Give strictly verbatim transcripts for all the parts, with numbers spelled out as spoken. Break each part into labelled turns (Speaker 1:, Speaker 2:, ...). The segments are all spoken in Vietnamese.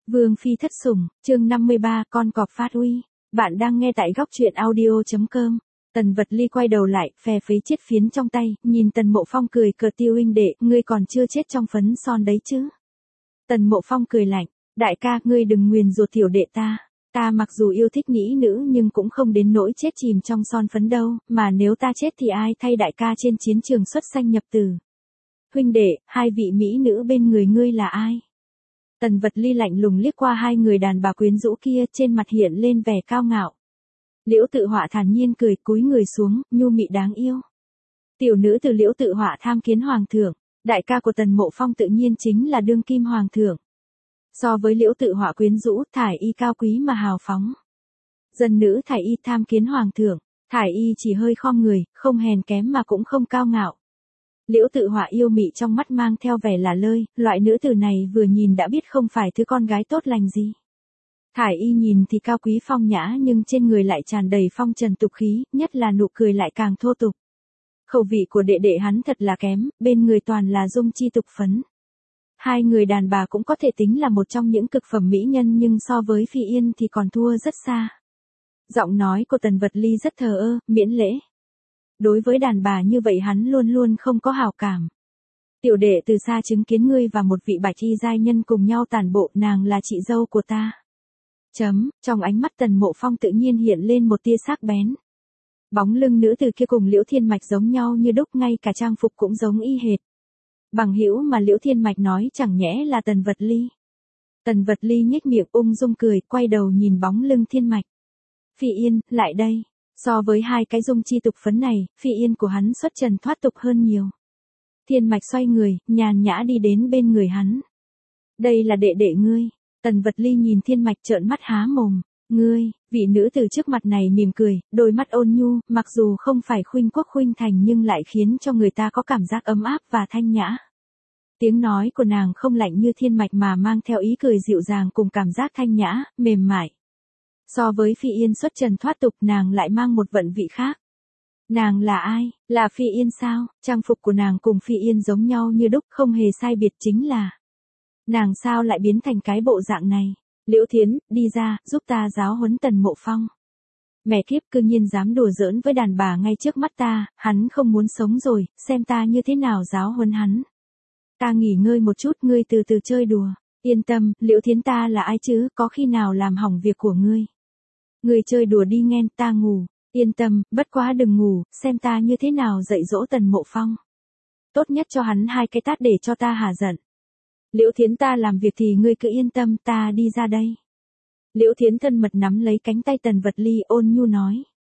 Speaker 1: Vương phi thất sủng, chương năm mươi ba, con cọp phát uy. Bạn đang nghe tại góc truyện audio chấm com. Tần Vật Ly quay đầu lại, phè phấy chiếc phiến trong tay, nhìn Tần Mộ Phong cười cợt, Tiêu huynh đệ, ngươi còn chưa chết trong phấn son đấy chứ? Tần Mộ Phong cười lạnh, đại ca, ngươi đừng nguyền rủa tiểu đệ ta. Ta mặc dù yêu thích mỹ nữ nhưng cũng không đến nỗi chết chìm trong son phấn đâu, mà nếu ta chết thì ai thay đại ca trên chiến trường xuất sanh nhập tử? Huynh đệ, hai vị mỹ nữ bên người ngươi là ai? Tần Vật Ly lạnh lùng liếc qua hai người đàn bà quyến rũ kia, trên mặt hiện lên vẻ cao ngạo. Liễu Tự Họa thản nhiên cười, cúi người xuống, nhu mị đáng yêu. Tiểu nữ từ Liễu Tự Họa tham kiến hoàng thượng, đại ca của Tần Mộ Phong tự nhiên chính là đương kim hoàng thượng. So với Liễu Tự Họa quyến rũ, Thải Y cao quý mà hào phóng. Dân nữ Thải Y tham kiến hoàng thượng, Thải Y chỉ hơi khom người, không hèn kém mà cũng không cao ngạo. Liễu Tự Họa yêu mị trong mắt mang theo vẻ là lơi, loại nữ tử này vừa nhìn đã biết không phải thứ con gái tốt lành gì. Thải Y nhìn thì cao quý phong nhã nhưng trên người lại tràn đầy phong trần tục khí, nhất là nụ cười lại càng thô tục. Khẩu vị của đệ đệ hắn thật là kém, bên người toàn là dung chi tục phấn. Hai người đàn bà cũng có thể tính là một trong những cực phẩm mỹ nhân nhưng so với Phi Yên thì còn thua rất xa. Giọng nói của Tần Vật Ly rất thờ ơ, miễn lễ. Đối với đàn bà như vậy hắn luôn luôn không có hảo cảm. Tiểu đệ từ xa chứng kiến ngươi và một vị bạch y giai nhân cùng nhau tản bộ, nàng là chị dâu của ta. Chấm, trong ánh mắt Tần Mộ Phong tự nhiên hiện lên một tia sắc bén. Bóng lưng nữ từ kia cùng Liễu Thiên Mạch giống nhau như đúc, ngay cả trang phục cũng giống y hệt. Bằng hữu mà Liễu Thiên Mạch nói chẳng nhẽ là Tần Vật Ly. Tần Vật Ly nhếch miệng ung dung cười, quay đầu nhìn bóng lưng Thiên Mạch. Phi Yên, lại đây. So với hai cái dung chi tục phấn này, Phi Yên của hắn xuất trần thoát tục hơn nhiều. Thiên Mạch xoay người, nhàn nhã đi đến bên người hắn. Đây là đệ đệ ngươi. Tần Vật Ly nhìn Thiên Mạch trợn mắt há mồm. Ngươi, vị nữ từ trước mặt này mỉm cười, đôi mắt ôn nhu, mặc dù không phải khuynh quốc khuynh thành nhưng lại khiến cho người ta có cảm giác ấm áp và thanh nhã. Tiếng nói của nàng không lạnh như Thiên Mạch mà mang theo ý cười dịu dàng cùng cảm giác thanh nhã, mềm mại. So với Phi Yên xuất trần thoát tục, nàng lại mang một vận vị khác. Nàng là ai? Là Phi Yên sao? Trang phục của nàng cùng Phi Yên giống nhau như đúc, không hề sai biệt, chính là nàng sao lại biến thành cái bộ dạng này? Liễu Thiến, đi ra, giúp ta giáo huấn Tần Mộ Phong. Mẹ kiếp, cư nhiên dám đùa giỡn với đàn bà ngay trước mắt ta, hắn không muốn sống rồi, xem ta như thế nào giáo huấn hắn. Ta nghỉ ngơi một chút, ngươi từ từ chơi đùa. Yên tâm, Liễu Thiến, ta là ai chứ, có khi nào làm hỏng việc của ngươi. Ngươi chơi đùa đi nghen, ta ngủ. Yên tâm, bất quá đừng ngủ, xem ta như thế nào dạy dỗ Tần Mộ Phong. Tốt nhất cho hắn hai cái tát để cho ta hả giận. Liễu Thiến, ta làm việc thì ngươi cứ yên tâm, ta đi ra đây. Liễu Thiến thân mật nắm lấy cánh tay Tần Vật Ly, ôn nhu nói.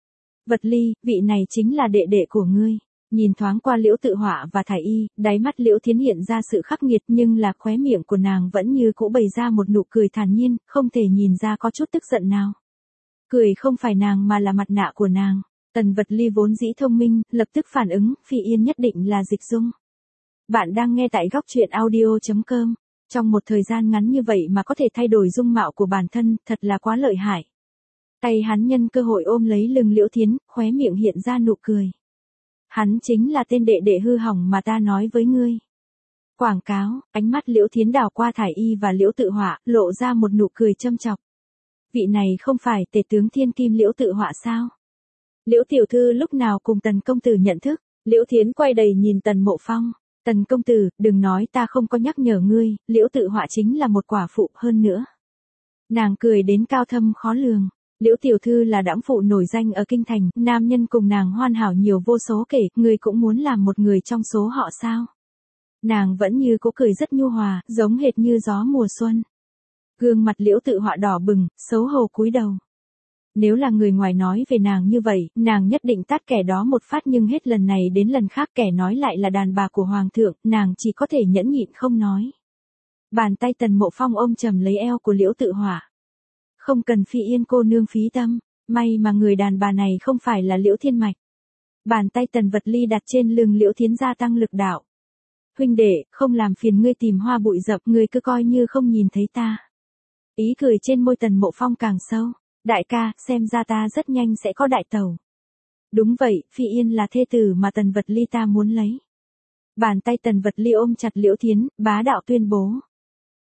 Speaker 1: Vật Ly, vị này chính là đệ đệ của ngươi. Nhìn thoáng qua Liễu Tự Họa và Thải Y, đáy mắt Liễu Thiến hiện ra sự khắc nghiệt nhưng là khóe miệng của nàng vẫn như cũ bày ra một nụ cười thản nhiên, không thể nhìn ra có chút tức giận nào. Cười không phải nàng mà là mặt nạ của nàng. Tần Vật Ly vốn dĩ thông minh, lập tức phản ứng, Phi Yên nhất định là Dịch Dung. Bạn đang nghe tại góc truyện audio chấm com. Trong một thời gian ngắn như vậy mà có thể thay đổi dung mạo của bản thân, thật là quá lợi hại. Tay hắn nhân cơ hội ôm lấy lưng Liễu Thiến, khóe miệng hiện ra nụ cười. Hắn chính là tên đệ đệ hư hỏng mà ta nói với ngươi. Quảng cáo, ánh mắt Liễu Thiến đảo qua Thải Y và Liễu Tự Họa, lộ ra một nụ cười châm chọc. Vị này không phải tể tướng thiên kim Liễu Tự Họa sao? Liễu tiểu thư lúc nào cùng Tần công tử nhận thức? Liễu Thiến quay đầy nhìn Tần Mộ Phong. Tần công tử, đừng nói ta không có nhắc nhở ngươi, Liễu Tự Họa chính là một quả phụ hơn nữa. Nàng cười đến cao thâm khó lường. Liễu tiểu thư là đãng phụ nổi danh ở kinh thành, nam nhân cùng nàng hoàn hảo nhiều vô số kể, ngươi cũng muốn làm một người trong số họ sao? Nàng vẫn như cố cười rất nhu hòa, giống hệt như gió mùa xuân. Gương mặt Liễu Tự Họa đỏ bừng, xấu hổ cúi đầu. Nếu là người ngoài nói về nàng như vậy, nàng nhất định tát kẻ đó một phát, nhưng hết lần này đến lần khác kẻ nói lại là đàn bà của hoàng thượng, nàng chỉ có thể nhẫn nhịn không nói. Bàn tay Tần Mộ Phong ôm chầm lấy eo của Liễu Tự Họa. Không cần Phi Yên cô nương phí tâm, may mà người đàn bà này không phải là Liễu Thiên Mạch. Bàn tay Tần Vật Ly đặt trên lưng Liễu Thiến gia tăng lực đạo. Huynh đệ, không làm phiền ngươi tìm hoa bụi rậm, ngươi cứ coi như không nhìn thấy ta. Ý cười trên môi Tần Mộ Phong càng sâu. Đại ca, xem ra ta rất nhanh sẽ có đại tẩu. Đúng vậy, Phi Yên là thê tử mà Tần Vật Ly ta muốn lấy. Bàn tay Tần Vật Ly ôm chặt Liễu Thiến, bá đạo tuyên bố.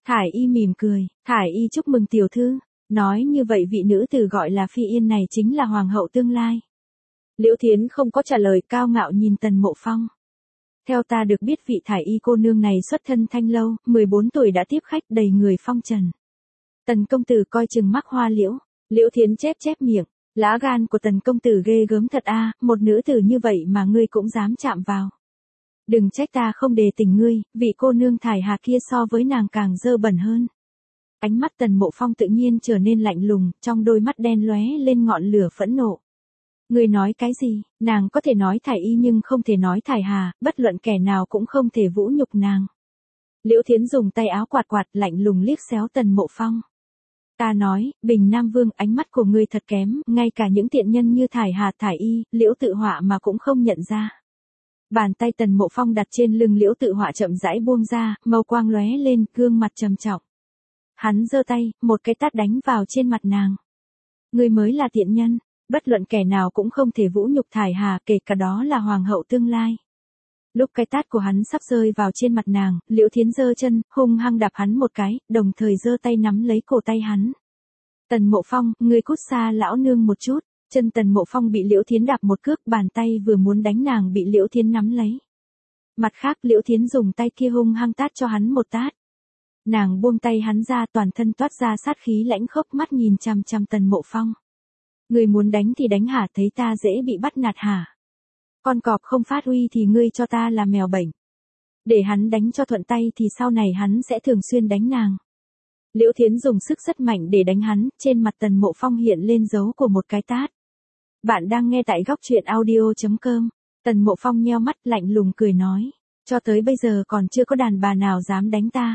Speaker 1: Thải Y mỉm cười, Thải Y chúc mừng tiểu thư, nói như vậy vị nữ tử gọi là Phi Yên này chính là hoàng hậu tương lai. Liễu Thiến không có trả lời, cao ngạo nhìn Tần Mộ Phong. Theo ta được biết vị Thải Y cô nương này xuất thân thanh lâu, mười bốn tuổi đã tiếp khách đầy người phong trần. Tần công tử coi chừng mắc hoa liễu. Liễu Thiến chép chép miệng, lá gan của Tần công tử ghê gớm thật a, một nữ tử như vậy mà ngươi cũng dám chạm vào. Đừng trách ta không đề tình ngươi, vị cô nương Thải Hà kia so với nàng càng dơ bẩn hơn. Ánh mắt Tần Mộ Phong tự nhiên trở nên lạnh lùng, trong đôi mắt đen lóe lên ngọn lửa phẫn nộ. Ngươi nói cái gì, nàng có thể nói Thải Y nhưng không thể nói Thải Hà, bất luận kẻ nào cũng không thể vũ nhục nàng. Liễu Thiến dùng tay áo quạt quạt lạnh lùng liếc xéo Tần Mộ Phong. Ta nói, Bình Nam Vương, ánh mắt của ngươi thật kém, ngay cả những tiện nhân như Thải Hà, Thải Y, Liễu Tự Họa mà cũng không nhận ra. Bàn tay Tần Mộ Phong đặt trên lưng Liễu Tự Họa chậm rãi buông ra, màu quang lóe lên, gương mặt trầm trọng. Hắn giơ tay, một cái tát đánh vào trên mặt nàng. Ngươi mới là tiện nhân, bất luận kẻ nào cũng không thể vũ nhục Thải Hà, kể cả đó là hoàng hậu tương lai. Lúc cái tát của hắn sắp rơi vào trên mặt nàng, Liễu Thiến giơ chân, hung hăng đạp hắn một cái, đồng thời giơ tay nắm lấy cổ tay hắn. Tần Mộ Phong, ngươi cút xa lão nương một chút. Chân Tần Mộ Phong bị Liễu Thiến đạp một cước, bàn tay vừa muốn đánh nàng bị Liễu Thiến nắm lấy. Mặt khác Liễu Thiến dùng tay kia hung hăng tát cho hắn một tát. Nàng buông tay hắn ra, toàn thân toát ra sát khí lãnh khốc, mắt nhìn chằm chằm Tần Mộ Phong. Ngươi muốn đánh thì đánh hả, thấy ta dễ bị bắt nạt hả? Con cọp không phát uy thì ngươi cho ta là mèo bệnh. Để hắn đánh cho thuận tay thì sau này hắn sẽ thường xuyên đánh nàng. Liễu Thiến dùng sức rất mạnh để đánh hắn, trên mặt Tần Mộ Phong hiện lên dấu của một cái tát. Bạn đang nghe tại góc truyện audio chấm com. Tần Mộ Phong nheo mắt lạnh lùng cười nói. Cho tới bây giờ còn chưa có đàn bà nào dám đánh ta.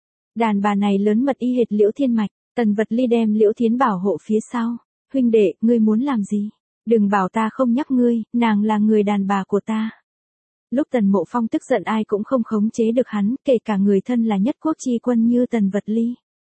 Speaker 1: Đàn bà này lớn mật y hệt Liễu Thiên Mạch. Tần Vật Ly đem Liễu Thiến bảo hộ phía sau. Huynh đệ, ngươi muốn làm gì? Đừng bảo ta không nhắc ngươi, nàng là người đàn bà của ta. Lúc Tần Mộ Phong tức giận ai cũng không khống chế được hắn, kể cả người thân là nhất quốc chi quân như Tần Vật Ly.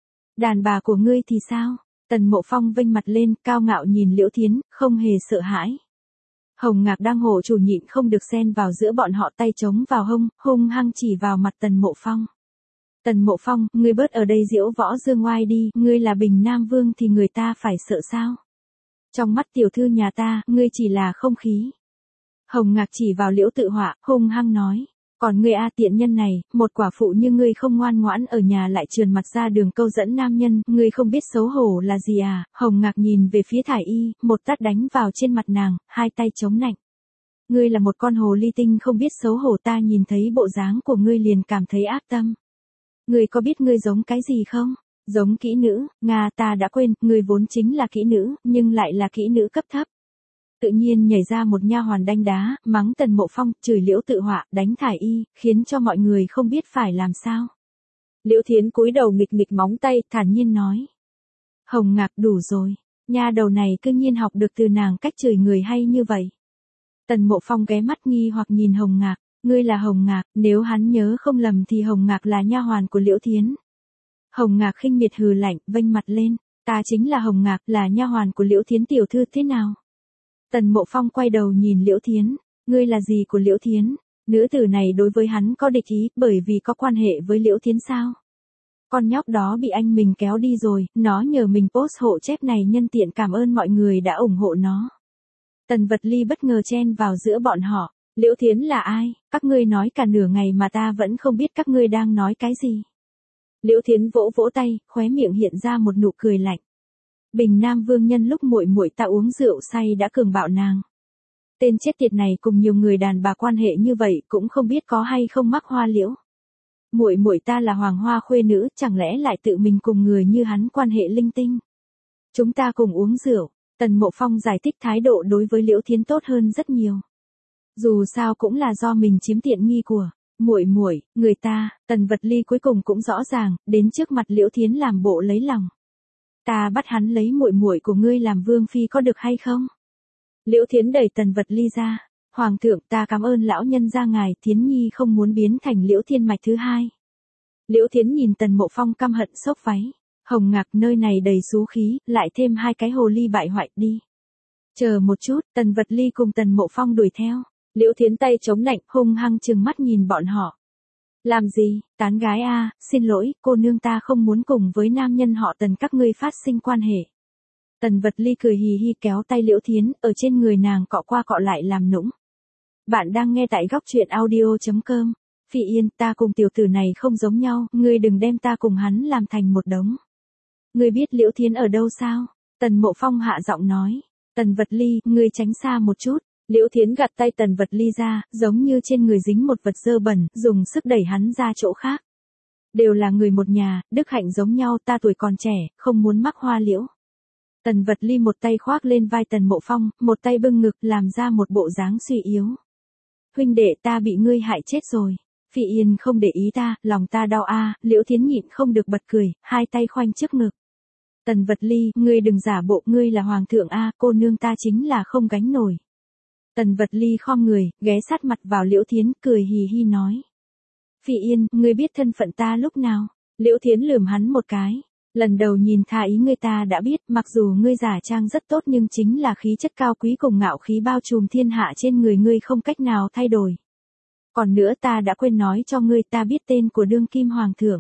Speaker 1: Đàn bà của ngươi thì sao? Tần Mộ Phong vênh mặt lên, cao ngạo nhìn Liễu Thiến, không hề sợ hãi. Hồng Ngạc đang hộ chủ nhịn không được xen vào giữa bọn họ, tay chống vào hông, hung hăng chỉ vào mặt Tần Mộ Phong. Tần Mộ Phong, ngươi bớt ở đây diễu võ dương oai đi, ngươi là Bình Nam Vương thì người ta phải sợ sao? Trong mắt tiểu thư nhà ta, ngươi chỉ là không khí. Hồng Ngạc chỉ vào Liễu Tự Họa, hung hăng nói. Còn ngươi a tiện nhân này, một quả phụ như ngươi không ngoan ngoãn ở nhà lại trườn mặt ra đường câu dẫn nam nhân, ngươi không biết xấu hổ là gì à? Hồng Ngạc nhìn về phía Thải Y, một tát đánh vào trên mặt nàng, hai tay chống nạnh. Ngươi là một con hồ ly tinh không biết xấu hổ, ta nhìn thấy bộ dáng của ngươi liền cảm thấy ác tâm. Ngươi có biết ngươi giống cái gì không? Giống kỹ nữ, Nga ta đã quên, ngươi vốn chính là kỹ nữ, nhưng lại là kỹ nữ cấp thấp. Tự nhiên nhảy ra một nha hoàn đanh đá, mắng Tần Mộ Phong, chửi Liễu Tự Họa, đánh Thải Y, khiến cho mọi người không biết phải làm sao. Liễu Thiến cúi đầu nghịch nghịch móng tay, thản nhiên nói. Hồng Ngạc đủ rồi, nha đầu này cư nhiên học được từ nàng cách chửi người hay như vậy. Tần Mộ Phong ghé mắt nghi hoặc nhìn Hồng Ngạc, ngươi là Hồng Ngạc, nếu hắn nhớ không lầm thì Hồng Ngạc là nha hoàn của Liễu Thiến. Hồng Ngạc khinh miệt hừ lạnh, vênh mặt lên, ta chính là Hồng Ngạc, là nha hoàn của Liễu Thiến tiểu thư thế nào? Tần Mộ Phong quay đầu nhìn Liễu Thiến, ngươi là gì của Liễu Thiến? Nữ tử này đối với hắn có địch ý, bởi vì có quan hệ với Liễu Thiến sao? Con nhóc đó bị anh mình kéo đi rồi, nó nhờ mình post hộ chép này nhân tiện cảm ơn mọi người đã ủng hộ nó. Tần Vật Ly bất ngờ chen vào giữa bọn họ, Liễu Thiến là ai? Các ngươi nói cả nửa ngày mà ta vẫn không biết các ngươi đang nói cái gì. Liễu Thiến vỗ vỗ tay, khóe miệng hiện ra một nụ cười lạnh. Bình Nam Vương nhân lúc muội muội ta uống rượu say đã cường bạo nàng. Tên chết tiệt này cùng nhiều người đàn bà quan hệ như vậy cũng không biết có hay không mắc hoa liễu. Muội muội ta là hoàng hoa khuê nữ, chẳng lẽ lại tự mình cùng người như hắn quan hệ linh tinh. Chúng ta cùng uống rượu, Tần Mộ Phong giải thích thái độ đối với Liễu Thiến tốt hơn rất nhiều. Dù sao cũng là do mình chiếm tiện nghi của muội muội, người ta. Tần Vật Ly cuối cùng cũng rõ ràng, đến trước mặt Liễu Thiến làm bộ lấy lòng. Ta bắt hắn lấy muội muội của ngươi làm vương phi có được hay không? Liễu Thiến đẩy Tần Vật Ly ra. Hoàng thượng, ta cảm ơn lão nhân gia ngài, Thiến nhi không muốn biến thành Liễu Thiên Mạch thứ hai. Liễu Thiến nhìn Tần Mộ Phong căm hận xốc váy. Hồng Ngạc, nơi này đầy xú khí, lại thêm hai cái hồ ly bại hoại đi. Chờ một chút, Tần Vật Ly cùng Tần Mộ Phong đuổi theo. Liễu Thiến tay chống nạnh, hung hăng trừng mắt nhìn bọn họ. Làm gì, tán gái a, xin lỗi, cô nương ta không muốn cùng với nam nhân họ Tần các ngươi phát sinh quan hệ. Tần Vật Ly cười hì hì kéo tay Liễu Thiến, ở trên người nàng cọ qua cọ lại làm nũng. Bạn đang nghe tại góc truyện audio.com. Phỉ Yên, ta cùng tiểu tử này không giống nhau, ngươi đừng đem ta cùng hắn làm thành một đống. Ngươi biết Liễu Thiến ở đâu sao? Tần Mộ Phong hạ giọng nói. Tần Vật Ly, ngươi tránh xa một chút. Liễu Thiến gạt tay Tần Vật Ly ra, giống như trên người dính một vật dơ bẩn, dùng sức đẩy hắn ra chỗ khác. Đều là người một nhà, đức hạnh giống nhau, ta tuổi còn trẻ, không muốn mắc hoa liễu. Tần Vật Ly một tay khoác lên vai Tần Mộ Phong, một tay bưng ngực làm ra một bộ dáng suy yếu. Huynh đệ, ta bị ngươi hại chết rồi. Phỉ Yên không để ý ta, lòng ta đau a. Liễu Thiến nhịn không được bật cười, hai tay khoanh trước ngực. Tần Vật Ly, ngươi đừng giả bộ, ngươi là hoàng thượng a, cô nương ta chính là không gánh nổi. Tần Vật Ly khom người, ghé sát mặt vào Liễu Thiến, cười hì hì nói. Phỉ Yên, ngươi biết thân phận ta lúc nào? Liễu Thiến lườm hắn một cái. Lần đầu nhìn tha ý ngươi ta đã biết, mặc dù ngươi giả trang rất tốt nhưng chính là khí chất cao quý cùng ngạo khí bao trùm thiên hạ trên người ngươi không cách nào thay đổi. Còn nữa ta đã quên nói cho ngươi, ta biết tên của đương kim hoàng thượng.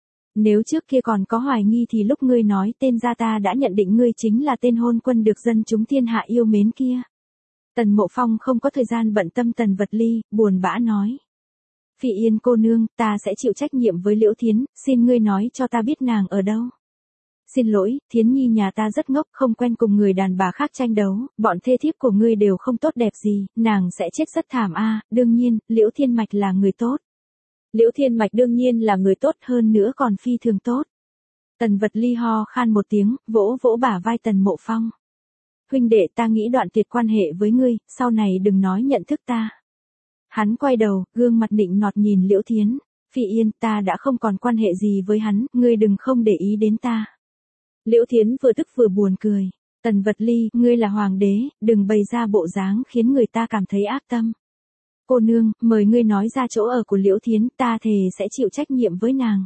Speaker 1: Nếu trước kia còn có hoài nghi thì lúc ngươi nói tên ra ta đã nhận định ngươi chính là tên hôn quân được dân chúng thiên hạ yêu mến kia. Tần Mộ Phong không có thời gian bận tâm Tần Vật Ly, buồn bã nói. Phỉ Yên cô nương, ta sẽ chịu trách nhiệm với Liễu Thiến, xin ngươi nói cho ta biết nàng ở đâu. Xin lỗi, Thiến Nhi nhà ta rất ngốc, không quen cùng người đàn bà khác tranh đấu, bọn thê thiếp của ngươi đều không tốt đẹp gì, nàng sẽ chết rất thảm a. Đương nhiên, Liễu Thiên Mạch là người tốt. Liễu Thiên Mạch đương nhiên là người tốt, hơn nữa còn phi thường tốt. Tần Vật Ly ho khan một tiếng, vỗ vỗ bả vai Tần Mộ Phong. Huynh đệ, ta nghĩ đoạn tuyệt quan hệ với ngươi, sau này đừng nói nhận thức ta. Hắn quay đầu, gương mặt nịnh nọt nhìn Liễu Thiến. Phỉ Yên, ta đã không còn quan hệ gì với hắn, ngươi đừng không để ý đến ta. Liễu Thiến vừa tức vừa buồn cười. Tần Vật Ly, ngươi là hoàng đế, đừng bày ra bộ dáng khiến người ta cảm thấy ác tâm. Cô nương, mời ngươi nói ra chỗ ở của Liễu Thiến, ta thề sẽ chịu trách nhiệm với nàng.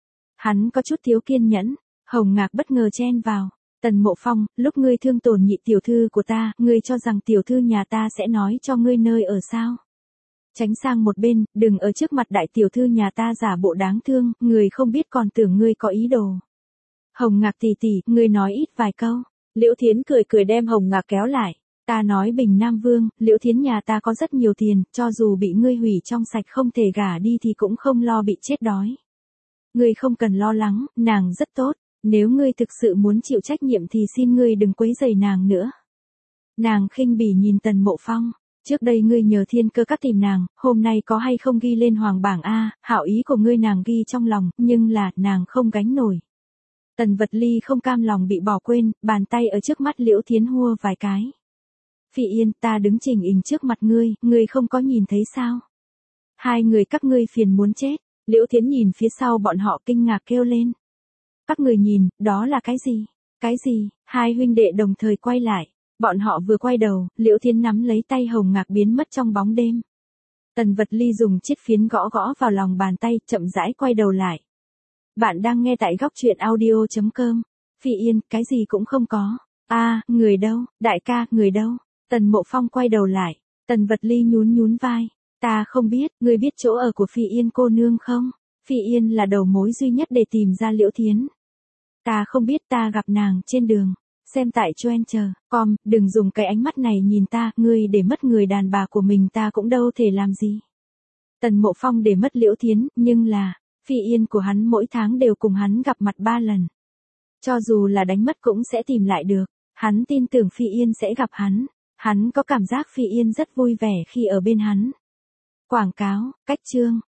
Speaker 1: Hắn có chút thiếu kiên nhẫn. Hồng Ngạc bất ngờ chen vào. Tần Mộ Phong, lúc ngươi thương tổn nhị tiểu thư của ta, ngươi cho rằng tiểu thư nhà ta sẽ nói cho ngươi nơi ở sao? Tránh sang một bên, đừng ở trước mặt đại tiểu thư nhà ta giả bộ đáng thương, người không biết còn tưởng ngươi có ý đồ. Hồng Ngạc tỷ tỷ, ngươi nói ít vài câu. Liễu Thiến cười cười đem Hồng Ngạc kéo lại. Ta nói Bình Nam Vương, Liễu Thiến nhà ta có rất nhiều tiền, cho dù bị ngươi hủy trong sạch không thể gả đi thì cũng không lo bị chết đói. Ngươi không cần lo lắng, nàng rất tốt, nếu ngươi thực sự muốn chịu trách nhiệm thì xin ngươi đừng quấy rầy nàng nữa. Nàng khinh bỉ nhìn Tần Mộ Phong, trước đây ngươi nhờ Thiên Cơ Các tìm nàng, hôm nay có hay không ghi lên hoàng bảng a, hảo ý của ngươi nàng ghi trong lòng, nhưng là, nàng không gánh nổi. Tần Vật Ly không cam lòng bị bỏ quên, bàn tay ở trước mắt Liễu Thiến hua vài cái. Phỉ Yên, ta đứng chỉnh hình trước mặt ngươi, ngươi không có nhìn thấy sao? Hai người các ngươi phiền muốn chết. Liễu Thiến nhìn phía sau bọn họ kinh ngạc kêu lên. Các người nhìn, đó là cái gì? Cái gì? Hai huynh đệ đồng thời quay lại. Bọn họ vừa quay đầu, Liễu Thiến nắm lấy tay Hồng Ngạc biến mất trong bóng đêm. Tần Vật Ly dùng chiếc phiến gõ gõ vào lòng bàn tay, chậm rãi quay đầu lại. Bạn đang nghe tại góc truyện audio.com. Phỉ Yên, cái gì cũng không có. A, à, người đâu? Đại ca, người đâu? Tần Mộ Phong quay đầu lại. Tần Vật Ly nhún nhún vai. Ta không biết, ngươi biết chỗ ở của Phỉ Yên cô nương không? Phỉ Yên là đầu mối duy nhất để tìm ra Liễu Thiến. Ta không biết, ta gặp nàng trên đường. Xem tại Choen.com, com, đừng dùng cái ánh mắt này nhìn ta, ngươi để mất người đàn bà của mình ta cũng đâu thể làm gì. Tần Mộ Phong để mất Liễu Thiến, nhưng là, Phỉ Yên của hắn mỗi tháng đều cùng hắn gặp mặt ba lần. Cho dù là đánh mất cũng sẽ tìm lại được, hắn tin tưởng Phỉ Yên sẽ gặp hắn, hắn có cảm giác Phỉ Yên rất vui vẻ khi ở bên hắn. Quảng cáo, cách chương.